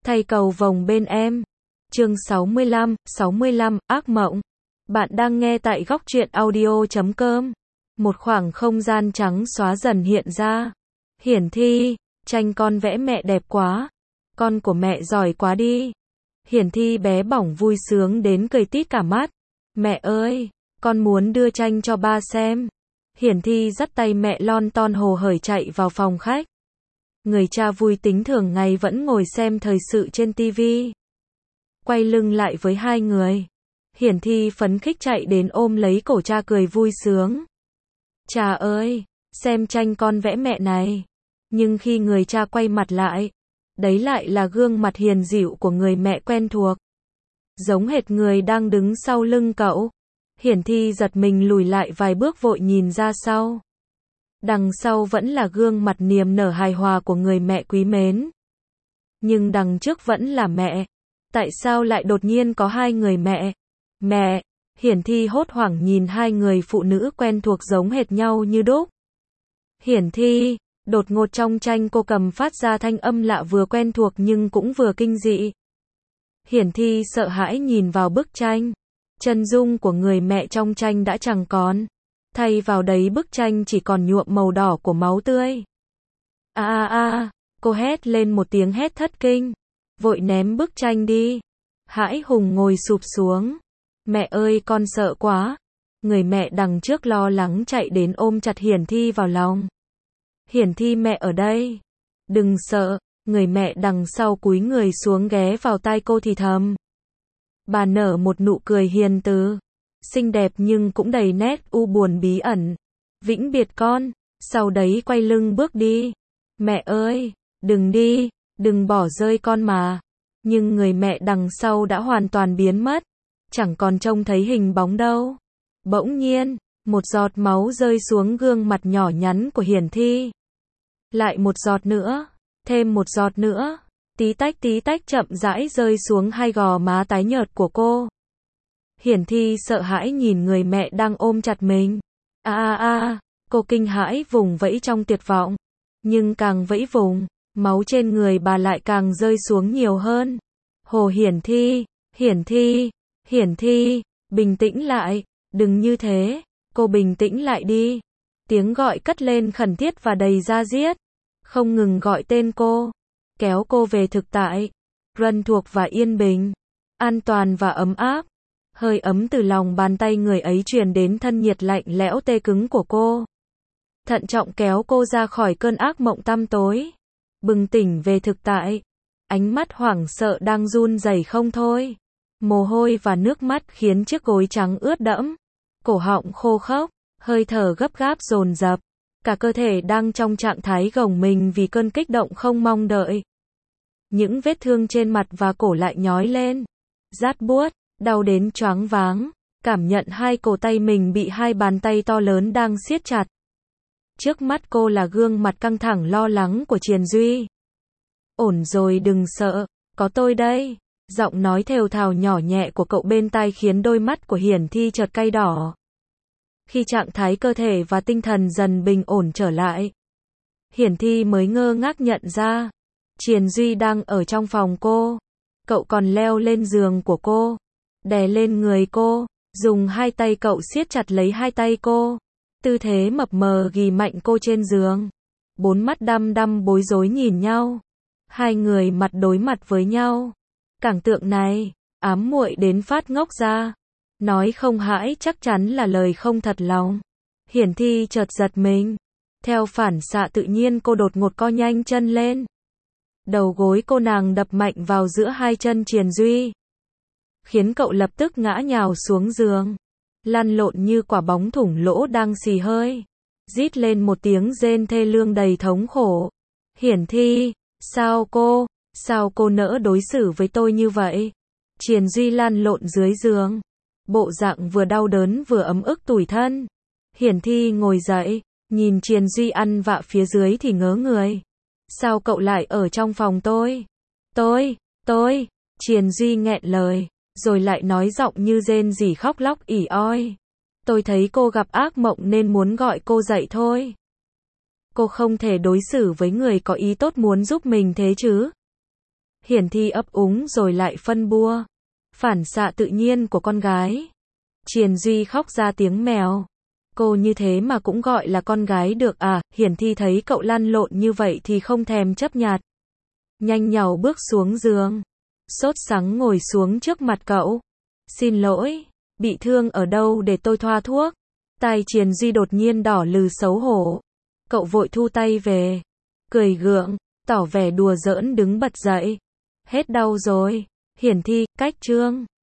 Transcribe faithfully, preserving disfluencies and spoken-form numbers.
thay cầu vồng bên em. Chương sáu mươi lăm, sáu mươi lăm, ác mộng. Bạn đang nghe tại góc truyện audio chấm com. Một khoảng không gian trắng xóa dần hiện ra. Hiển Thi, tranh con vẽ mẹ đẹp quá. Con của mẹ giỏi quá đi. Hiển Thi bé bỏng vui sướng đến cười tít cả mắt. Mẹ ơi, con muốn đưa tranh cho ba xem. Hiển Thi dắt tay mẹ lon ton hồ hởi chạy vào phòng khách. Người cha vui tính thường ngày vẫn ngồi xem thời sự trên tivi. Quay lưng lại với hai người. Hiển Thi phấn khích chạy đến ôm lấy cổ cha cười vui sướng. Cha ơi, xem tranh con vẽ mẹ này. Nhưng khi người cha quay mặt lại, đấy lại là gương mặt hiền dịu của người mẹ quen thuộc. Giống hệt người đang đứng sau lưng cậu. Hiển Thi giật mình lùi lại vài bước vội nhìn ra sau. Đằng sau vẫn là gương mặt niềm nở hài hòa của người mẹ quý mến. Nhưng đằng trước vẫn là mẹ. Tại sao lại đột nhiên có hai người mẹ? Mẹ! Hiển Thi hốt hoảng nhìn hai người phụ nữ quen thuộc giống hệt nhau như đúc. Hiển Thi! Đột ngột trong tranh cô cầm phát ra thanh âm lạ vừa quen thuộc nhưng cũng vừa kinh dị. Hiển Thi sợ hãi nhìn vào bức tranh. Chân dung của người mẹ trong tranh đã chẳng còn. Thay vào đấy bức tranh chỉ còn nhuộm màu đỏ của máu tươi. A a a, cô hét lên một tiếng hét thất kinh. Vội ném bức tranh đi. Hãi hùng ngồi sụp xuống. Mẹ ơi con sợ quá. Người mẹ đằng trước lo lắng chạy đến ôm chặt Hiển Thi vào lòng. Hiển Thi mẹ ở đây. Đừng sợ. Người mẹ đằng sau cúi người xuống ghé vào tai cô thì thầm. Bà nở một nụ cười hiền từ. Xinh đẹp nhưng cũng đầy nét u buồn bí ẩn. Vĩnh biệt con. Sau đấy quay lưng bước đi. Mẹ ơi, đừng đi, đừng bỏ rơi con mà. Nhưng người mẹ đằng sau đã hoàn toàn biến mất. Chẳng còn trông thấy hình bóng đâu. Bỗng nhiên, một giọt máu rơi xuống gương mặt nhỏ nhắn của Hiển Thi. Lại một giọt nữa, thêm một giọt nữa. Tí tách tí tách chậm rãi rơi xuống hai gò má tái nhợt của cô. Hiển Thi sợ hãi nhìn người mẹ đang ôm chặt mình. A a a, cô kinh hãi vùng vẫy trong tuyệt vọng. Nhưng càng vẫy vùng, máu trên người bà lại càng rơi xuống nhiều hơn. Hồ Hiển Thi, Hiển Thi, Hiển Thi, bình tĩnh lại, đừng như thế, cô bình tĩnh lại đi. Tiếng gọi cất lên khẩn thiết và đầy da diết, không ngừng gọi tên cô, kéo cô về thực tại, quen thuộc và yên bình, an toàn và ấm áp. Hơi ấm từ lòng bàn tay người ấy truyền đến thân nhiệt lạnh lẽo tê cứng của cô. Thận trọng kéo cô ra khỏi cơn ác mộng tăm tối. Bừng tỉnh về thực tại. Ánh mắt hoảng sợ đang run rẩy không thôi. Mồ hôi và nước mắt khiến chiếc gối trắng ướt đẫm. Cổ họng khô khốc, hơi thở gấp gáp dồn dập. Cả cơ thể đang trong trạng thái gồng mình vì cơn kích động không mong đợi. Những vết thương trên mặt và cổ lại nhói lên. Rát buốt, đau đến choáng váng. Cảm nhận hai cổ tay mình bị hai bàn tay to lớn đang siết chặt. Trước mắt cô là gương mặt căng thẳng lo lắng của Triền Duy. Ổn rồi đừng sợ, có tôi đây. Giọng nói thều thào nhỏ nhẹ của cậu bên tai khiến đôi mắt của Hiển Thi chợt cay đỏ. Khi trạng thái cơ thể và tinh thần dần bình ổn trở lại, Hiển Thi mới ngơ ngác nhận ra, Triền Duy đang ở trong phòng cô. Cậu còn leo lên giường của cô, đè lên người cô, dùng hai tay cậu siết chặt lấy hai tay cô. Tư thế mập mờ ghì mạnh cô trên giường. Bốn mắt đăm đăm bối rối nhìn nhau. Hai người mặt đối mặt với nhau. Cảnh tượng này, ám muội đến phát ngốc ra. Nói không hãi chắc chắn là lời không thật lòng. Hiển Thi chợt giật mình. Theo phản xạ tự nhiên cô đột ngột co nhanh chân lên. Đầu gối cô nàng đập mạnh vào giữa hai chân Triền Duy. Khiến cậu lập tức ngã nhào xuống giường. Lăn lộn như quả bóng thủng lỗ đang xì hơi. Rít lên một tiếng rên thê lương đầy thống khổ. Hiển Thi, sao cô, sao cô nỡ đối xử với tôi như vậy? Triền Duy lăn lộn dưới giường. Bộ dạng vừa đau đớn vừa ấm ức tủi thân. Hiển Thi ngồi dậy, nhìn Triền Duy ăn vạ phía dưới thì ngớ người. Sao cậu lại ở trong phòng tôi? Tôi, tôi, Triền Duy nghẹn lời. Rồi lại nói giọng như rên rỉ khóc lóc ỉ oi. Tôi thấy cô gặp ác mộng nên muốn gọi cô dậy thôi. Cô không thể đối xử với người có ý tốt muốn giúp mình thế chứ. Hiển Thi ấp úng rồi lại phân bua. Phản xạ tự nhiên của con gái. Triền Duy khóc ra tiếng mèo. Cô như thế mà cũng gọi là con gái được à? Hiển Thi thấy cậu lăn lộn như vậy thì không thèm chấp nhặt. Nhanh nhảu bước xuống giường. Sốt sắng ngồi xuống trước mặt cậu. Xin lỗi, bị thương ở đâu để tôi thoa thuốc? Tai Triền Duy đột nhiên đỏ lừ xấu hổ. Cậu vội thu tay về. Cười gượng, tỏ vẻ đùa giỡn đứng bật dậy. Hết đau rồi. Hiển Thi, cách trương.